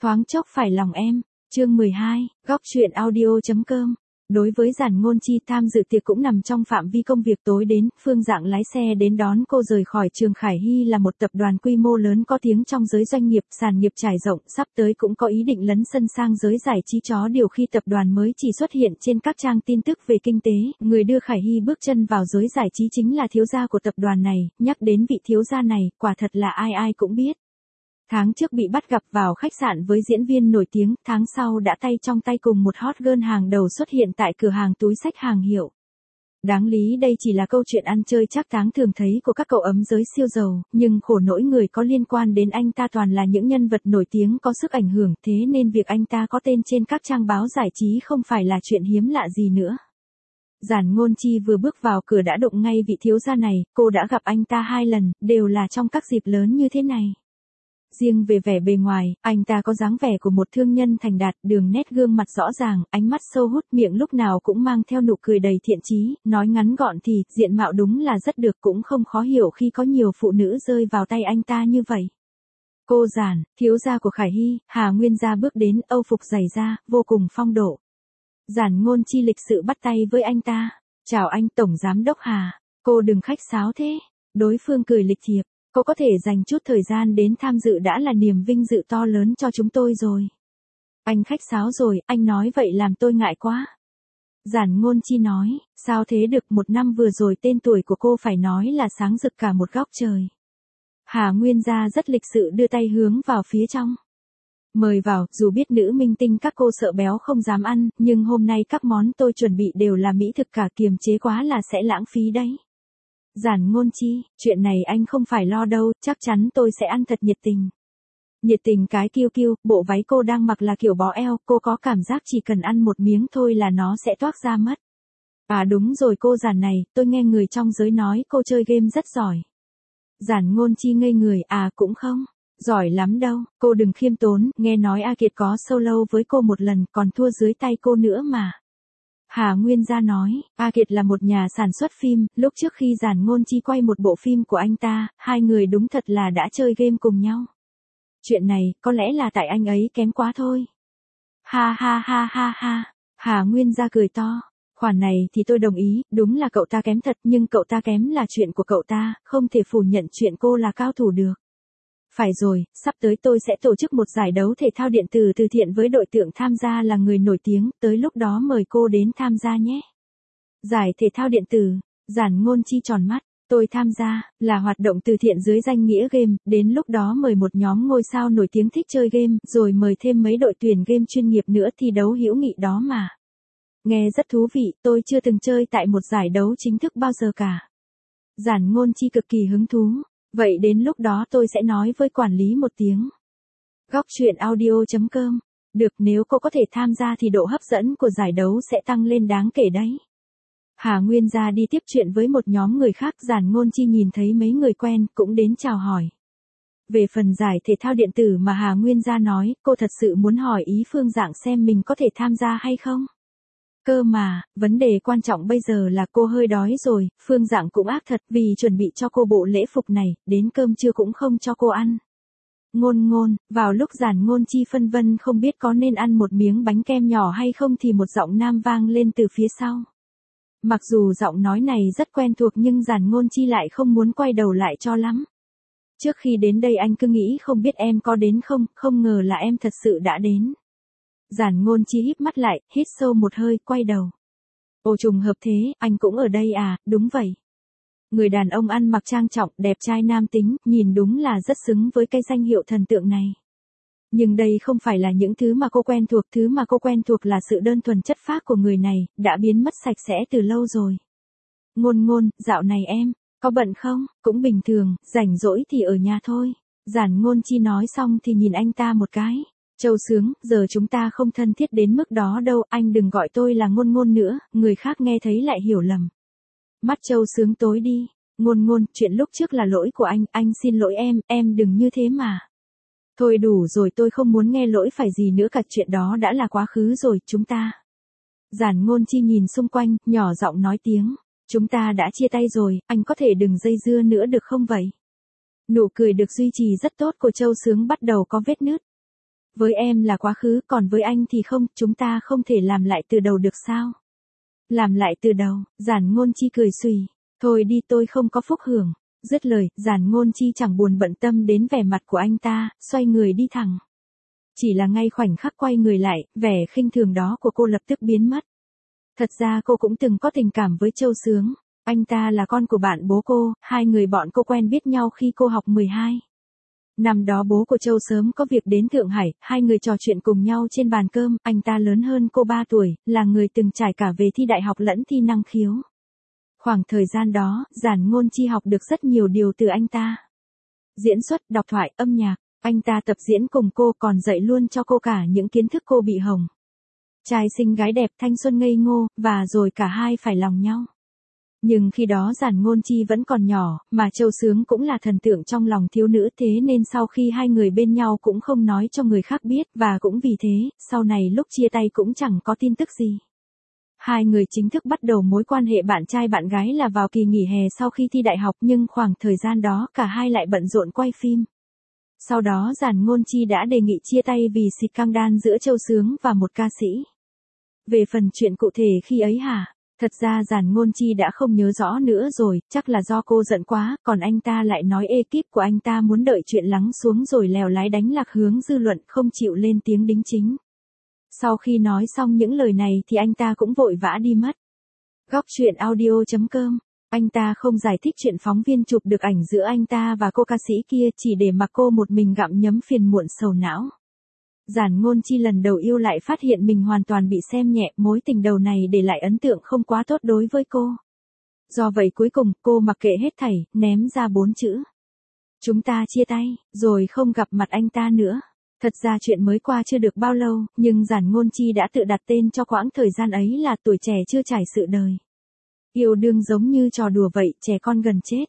Thoáng chốc phải lòng em. Chương 12, góc truyện audio.com. Đối với Giản Ngôn Chi, tham dự tiệc cũng nằm trong phạm vi công việc. Tối đến, Phương Dạng lái xe đến đón cô rời khỏi trường Khải Hy, là một tập đoàn quy mô lớn có tiếng trong giới doanh nghiệp, sản nghiệp trải rộng, sắp tới cũng có ý định lấn sân sang giới giải trí. Chó điều khi tập đoàn mới chỉ xuất hiện trên các trang tin tức về kinh tế, người đưa Khải Hy bước chân vào giới giải trí chính là thiếu gia của tập đoàn này. Nhắc đến vị thiếu gia này, quả thật là ai ai cũng biết. Tháng trước bị bắt gặp vào khách sạn với diễn viên nổi tiếng, tháng sau đã tay trong tay cùng một hot girl hàng đầu xuất hiện tại cửa hàng túi xách hàng hiệu. Đáng lý đây chỉ là câu chuyện ăn chơi trác táng thường thấy của các cậu ấm giới siêu giàu, nhưng khổ nỗi người có liên quan đến anh ta toàn là những nhân vật nổi tiếng có sức ảnh hưởng, thế nên việc anh ta có tên trên các trang báo giải trí không phải là chuyện hiếm lạ gì nữa. Giản Ngôn Chi vừa bước vào cửa đã đụng ngay vị thiếu gia này, cô đã gặp anh ta 2 lần, đều là trong các dịp lớn như thế này. Riêng về vẻ bề ngoài, anh ta có dáng vẻ của một thương nhân thành đạt, đường nét gương mặt rõ ràng, ánh mắt sâu hút, miệng lúc nào cũng mang theo nụ cười đầy thiện chí, nói ngắn gọn thì, diện mạo đúng là rất được, cũng không khó hiểu khi có nhiều phụ nữ rơi vào tay anh ta như vậy. Cô Giản, thiếu gia của Khải Hy, Hà Nguyên gia bước đến, âu phục dày da, vô cùng phong độ. Giản Ngôn Chi lịch sự bắt tay với anh ta. Chào anh Tổng Giám đốc Hà, cô đừng khách sáo thế. Đối phương cười lịch thiệp. Cô có thể dành chút thời gian đến tham dự đã là niềm vinh dự to lớn cho chúng tôi rồi. Anh khách sáo rồi, anh nói vậy làm tôi ngại quá. Giản Ngôn Chi nói, sao thế được, 1 năm vừa rồi tên tuổi của cô phải nói là sáng rực cả một góc trời. Hà Nguyên gia rất lịch sự đưa tay hướng vào phía trong. Mời vào, dù biết nữ minh tinh các cô sợ béo không dám ăn, nhưng hôm nay các món tôi chuẩn bị đều là mỹ thực cả, kiềm chế quá là sẽ lãng phí đấy. Giản Ngôn Chi, chuyện này anh không phải lo đâu, chắc chắn tôi sẽ ăn thật nhiệt tình. Nhiệt tình cái kiêu kiêu, bộ váy cô đang mặc là kiểu bó eo, cô có cảm giác chỉ cần ăn một miếng thôi là nó sẽ toác ra mất. À đúng rồi cô Giản này, tôi nghe người trong giới nói cô chơi game rất giỏi. Giản Ngôn Chi ngây người, à cũng không, giỏi lắm đâu, cô đừng khiêm tốn, nghe nói A Kiệt có solo với cô một lần còn thua dưới tay cô nữa mà. Hà Nguyên gia nói, A Kiệt là một nhà sản xuất phim, lúc trước khi Giản Ngôn Chi quay một bộ phim của anh ta, 2 người đúng thật là đã chơi game cùng nhau. Chuyện này, có lẽ là tại anh ấy kém quá thôi. Ha ha ha ha ha, Hà Nguyên gia cười to, khoản này thì tôi đồng ý, đúng là cậu ta kém thật, nhưng cậu ta kém là chuyện của cậu ta, không thể phủ nhận chuyện cô là cao thủ được. Phải rồi, sắp tới tôi sẽ tổ chức một giải đấu thể thao điện tử từ thiện với đội trưởng tham gia là người nổi tiếng, tới lúc đó mời cô đến tham gia nhé. Giải thể thao điện tử, Giản Ngôn Chi tròn mắt, tôi tham gia, là hoạt động từ thiện dưới danh nghĩa game, đến lúc đó mời một nhóm ngôi sao nổi tiếng thích chơi game, rồi mời thêm mấy đội tuyển game chuyên nghiệp nữa thi đấu hữu nghị đó mà. Nghe rất thú vị, tôi chưa từng chơi tại một giải đấu chính thức bao giờ cả. Giản Ngôn Chi cực kỳ hứng thú. Vậy đến lúc đó tôi sẽ nói với quản lý một tiếng. Góc truyện audio.com. Được, nếu cô có thể tham gia thì độ hấp dẫn của giải đấu sẽ tăng lên đáng kể đấy. Hà Nguyên gia đi tiếp chuyện với một nhóm người khác, Giản Ngôn Chi nhìn thấy mấy người quen cũng đến chào hỏi. Về phần giải thể thao điện tử mà Hà Nguyên gia nói, cô thật sự muốn hỏi ý Phương Dạng xem mình có thể tham gia hay không. Cơ mà, vấn đề quan trọng bây giờ là cô hơi đói rồi, Phương Dạng cũng ác thật vì chuẩn bị cho cô bộ lễ phục này, đến cơm trưa cũng không cho cô ăn. Ngôn, vào lúc Giản Ngôn Chi phân vân không biết có nên ăn một miếng bánh kem nhỏ hay không thì một giọng nam vang lên từ phía sau. Mặc dù giọng nói này rất quen thuộc nhưng Giản Ngôn Chi lại không muốn quay đầu lại cho lắm. Trước khi đến đây anh cứ nghĩ không biết em có đến không, không ngờ là em thật sự đã đến. Giản Ngôn Chi híp mắt lại, hít sâu một hơi, quay đầu. Ồ trùng hợp thế, anh cũng ở đây à, đúng vậy. Người đàn ông ăn mặc trang trọng, đẹp trai nam tính, nhìn đúng là rất xứng với cái danh hiệu thần tượng này. Nhưng đây không phải là những thứ mà cô quen thuộc, thứ mà cô quen thuộc là sự đơn thuần chất phác của người này, đã biến mất sạch sẽ từ lâu rồi. Ngôn, dạo này em, có bận không? Cũng bình thường, rảnh rỗi thì ở nhà thôi. Giản Ngôn Chi nói xong thì nhìn anh ta một cái. Châu Sướng, giờ chúng ta không thân thiết đến mức đó đâu, anh đừng gọi tôi là Ngôn nữa, người khác nghe thấy lại hiểu lầm. Mắt Châu Sướng tối đi, Ngôn, chuyện lúc trước là lỗi của anh xin lỗi em đừng như thế mà. Thôi đủ rồi, tôi không muốn nghe lỗi phải gì nữa cả, chuyện đó đã là quá khứ rồi, chúng ta. Giản Ngôn Chi nhìn xung quanh, nhỏ giọng nói tiếng, chúng ta đã chia tay rồi, anh có thể đừng dây dưa nữa được không vậy? Nụ cười được duy trì rất tốt của Châu Sướng bắt đầu có vết nứt. Với em là quá khứ, còn với anh thì không, chúng ta không thể làm lại từ đầu được sao? Làm lại từ đầu, Giản Ngôn Chi cười xùy. Thôi đi, tôi không có phúc hưởng. Dứt lời, Giản Ngôn Chi chẳng buồn bận tâm đến vẻ mặt của anh ta, xoay người đi thẳng. Chỉ là ngay khoảnh khắc quay người lại, vẻ khinh thường đó của cô lập tức biến mất. Thật ra cô cũng từng có tình cảm với Châu Sướng. Anh ta là con của bạn bố cô, hai người bọn cô quen biết nhau khi cô học 12. Năm đó bố của Châu sớm có việc đến Thượng Hải, hai người trò chuyện cùng nhau trên bàn cơm, anh ta lớn hơn cô 3 tuổi, là người từng trải cả về thi đại học lẫn thi năng khiếu. Khoảng thời gian đó, Giản Ngôn Chi học được rất nhiều điều từ anh ta. Diễn xuất, đọc thoại, âm nhạc, anh ta tập diễn cùng cô còn dạy luôn cho cô cả những kiến thức cô bị hỏng. Trai xinh gái đẹp, thanh xuân ngây ngô, và rồi cả hai phải lòng nhau. Nhưng khi đó Giản Ngôn Chi vẫn còn nhỏ, mà Châu Sướng cũng là thần tượng trong lòng thiếu nữ, thế nên sau khi hai người bên nhau cũng không nói cho người khác biết, và cũng vì thế, sau này lúc chia tay cũng chẳng có tin tức gì. Hai người chính thức bắt đầu mối quan hệ bạn trai bạn gái là vào kỳ nghỉ hè sau khi thi đại học, nhưng khoảng thời gian đó cả hai lại bận rộn quay phim. Sau đó Giản Ngôn Chi đã đề nghị chia tay vì scandal giữa Châu Sướng và một ca sĩ. Về phần chuyện cụ thể khi ấy hả? Thật ra Giản Ngôn Chi đã không nhớ rõ nữa rồi, chắc là do cô giận quá, còn anh ta lại nói ekip của anh ta muốn đợi chuyện lắng xuống rồi lèo lái đánh lạc hướng dư luận, không chịu lên tiếng đính chính. Sau khi nói xong những lời này thì anh ta cũng vội vã đi mất. Góc truyện audio.com. Anh ta không giải thích chuyện phóng viên chụp được ảnh giữa anh ta và cô ca sĩ kia, chỉ để mặc cô một mình gặm nhấm phiền muộn sầu não. Giản Ngôn Chi lần đầu yêu lại phát hiện mình hoàn toàn bị xem nhẹ, mối tình đầu này để lại ấn tượng không quá tốt đối với cô. Do vậy cuối cùng, cô mặc kệ hết thảy, ném ra 4 chữ. Chúng ta chia tay, rồi không gặp mặt anh ta nữa. Thật ra chuyện mới qua chưa được bao lâu, nhưng Giản Ngôn Chi đã tự đặt tên cho quãng thời gian ấy là tuổi trẻ chưa trải sự đời. Yêu đương giống như trò đùa vậy, trẻ con gần chết.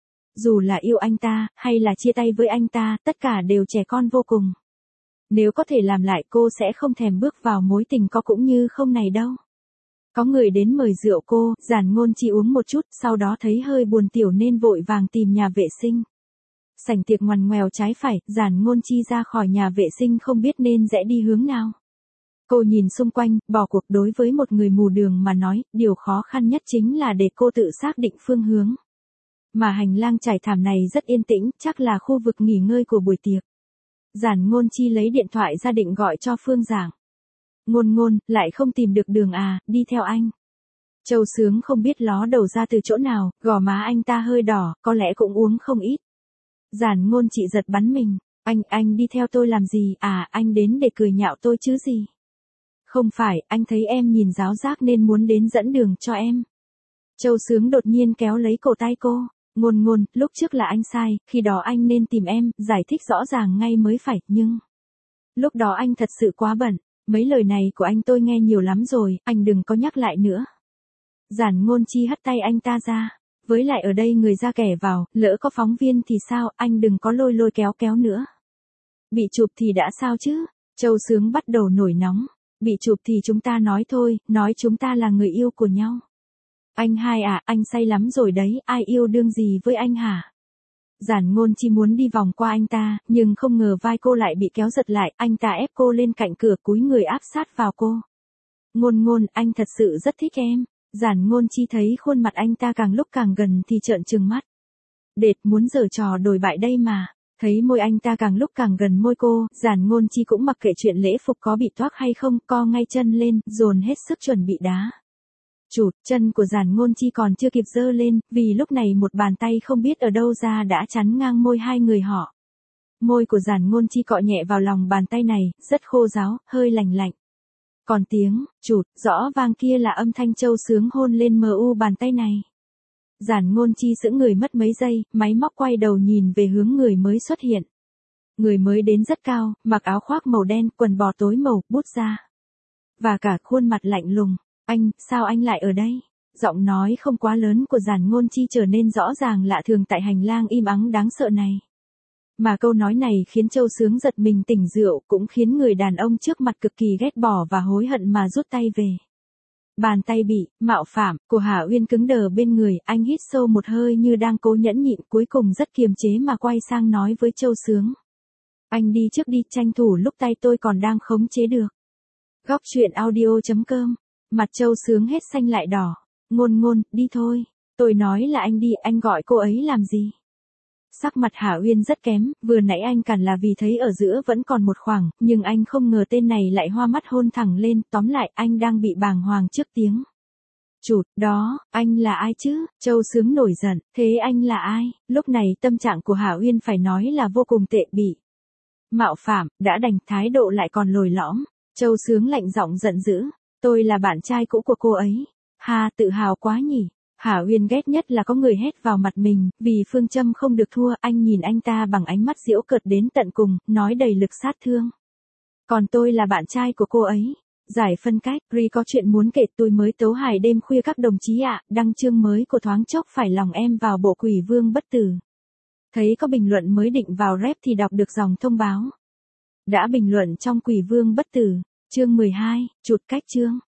Dù là yêu anh ta, hay là chia tay với anh ta, tất cả đều trẻ con vô cùng. Nếu có thể làm lại cô sẽ không thèm bước vào mối tình có cũng như không này đâu. Có người đến mời rượu cô, Giản Ngôn Chi uống một chút, sau đó thấy hơi buồn tiểu nên vội vàng tìm nhà vệ sinh. Sảnh tiệc ngoằn ngoèo trái phải, Giản Ngôn Chi ra khỏi nhà vệ sinh không biết nên rẽ đi hướng nào. Cô nhìn xung quanh, bỏ cuộc. Đối với một người mù đường mà nói, điều khó khăn nhất chính là để cô tự xác định phương hướng. Mà hành lang trải thảm này rất yên tĩnh, chắc là khu vực nghỉ ngơi của buổi tiệc. Giản Ngôn Chi lấy điện thoại ra định gọi cho Phương Giảng. Ngôn Ngôn, lại không tìm được đường à, đi theo anh. Châu Sướng không biết ló đầu ra từ chỗ nào, gò má anh ta hơi đỏ, có lẽ cũng uống không ít. Giản Ngôn Chi giật bắn mình, anh đi theo tôi làm gì, à, anh đến để cười nhạo tôi chứ gì. Không phải, anh thấy em nhìn giáo giác nên muốn đến dẫn đường cho em. Châu Sướng đột nhiên kéo lấy cổ tay cô. Ngôn Ngôn, lúc trước là anh sai, khi đó anh nên tìm em, giải thích rõ ràng ngay mới phải, nhưng... Lúc đó anh thật sự quá bận, mấy lời này của anh tôi nghe nhiều lắm rồi, anh đừng có nhắc lại nữa. Giản Ngôn Chi hất tay anh ta ra. Với lại ở đây người ra kẻ vào, lỡ có phóng viên thì sao, anh đừng có lôi lôi kéo kéo nữa. Bị chụp thì đã sao chứ? Châu Sướng bắt đầu nổi nóng. Bị chụp thì chúng ta nói thôi, nói chúng ta là người yêu của nhau. Anh hai à, anh say lắm rồi đấy, ai yêu đương gì với anh hả? Giản Ngôn Chi muốn đi vòng qua anh ta, nhưng không ngờ vai cô lại bị kéo giật lại, anh ta ép cô lên cạnh cửa cúi người áp sát vào cô. Ngôn Ngôn, anh thật sự rất thích em. Giản Ngôn Chi thấy khuôn mặt anh ta càng lúc càng gần thì trợn trừng mắt. Đệt, muốn giở trò đồi bại đây mà. Thấy môi anh ta càng lúc càng gần môi cô, Giản Ngôn Chi cũng mặc kệ chuyện lễ phục có bị toác hay không, co ngay chân lên, dồn hết sức chuẩn bị đá. Chụt, chân của Giản Ngôn Chi còn chưa kịp giơ lên, vì lúc này một bàn tay không biết ở đâu ra đã chắn ngang môi hai người họ. Môi của Giản Ngôn Chi cọ nhẹ vào lòng bàn tay này, rất khô ráo, hơi lành lạnh. Còn tiếng, chụt, rõ vang kia là âm thanh Châu Sướng hôn lên bàn tay này. Giản Ngôn Chi sững người mất mấy giây, máy móc quay đầu nhìn về hướng người mới xuất hiện. Người mới đến rất cao, mặc áo khoác màu đen, quần bò tối màu, bút da. Và cả khuôn mặt lạnh lùng. Anh, sao anh lại ở đây? Giọng nói không quá lớn của Giản Ngôn Chi trở nên rõ ràng lạ thường tại hành lang im ắng đáng sợ này. Mà câu nói này khiến Châu Sướng giật mình tỉnh rượu, cũng khiến người đàn ông trước mặt cực kỳ ghét bỏ và hối hận mà rút tay về. Bàn tay bị mạo phạm của Hà Uyên cứng đờ bên người, anh hít sâu một hơi như đang cố nhẫn nhịn, cuối cùng rất kiềm chế mà quay sang nói với Châu Sướng. Anh đi trước đi, tranh thủ lúc tay tôi còn đang khống chế được. Góc chuyện audio.com. Mặt Châu Sướng hết xanh lại đỏ. Ngôn ngôn, đi thôi. Tôi nói là anh đi, anh gọi cô ấy làm gì? Sắc mặt Hà Uyên rất kém, vừa nãy anh cản là vì thấy ở giữa vẫn còn một khoảng, nhưng anh không ngờ tên này lại hoa mắt hôn thẳng lên, tóm lại anh đang bị bàng hoàng trước tiếng. Chụt, đó, anh là ai chứ? Châu Sướng nổi giận, thế anh là ai? Lúc này tâm trạng của Hà Uyên phải nói là vô cùng tệ bị mạo phạm, đã đành thái độ lại còn lồi lõm. Châu Sướng lạnh giọng giận dữ, tôi là bạn trai cũ của cô ấy. Hà, tự hào quá nhỉ. Hà Uyên ghét nhất là có người hét vào mặt mình, vì phương châm không được thua, anh nhìn anh ta bằng ánh mắt giễu cợt đến tận cùng, nói đầy lực sát thương. Còn tôi là bạn trai của cô ấy. Giải phân cách, Ri có chuyện muốn kể, tôi mới tấu hài đêm khuya các đồng chí ạ, đăng chương mới của thoáng chốc phải lòng em vào bộ Quỷ Vương Bất Tử. Thấy có bình luận mới định vào rep thì đọc được dòng thông báo. Đã bình luận trong Quỷ Vương Bất Tử, chương 12, chụt cách chương.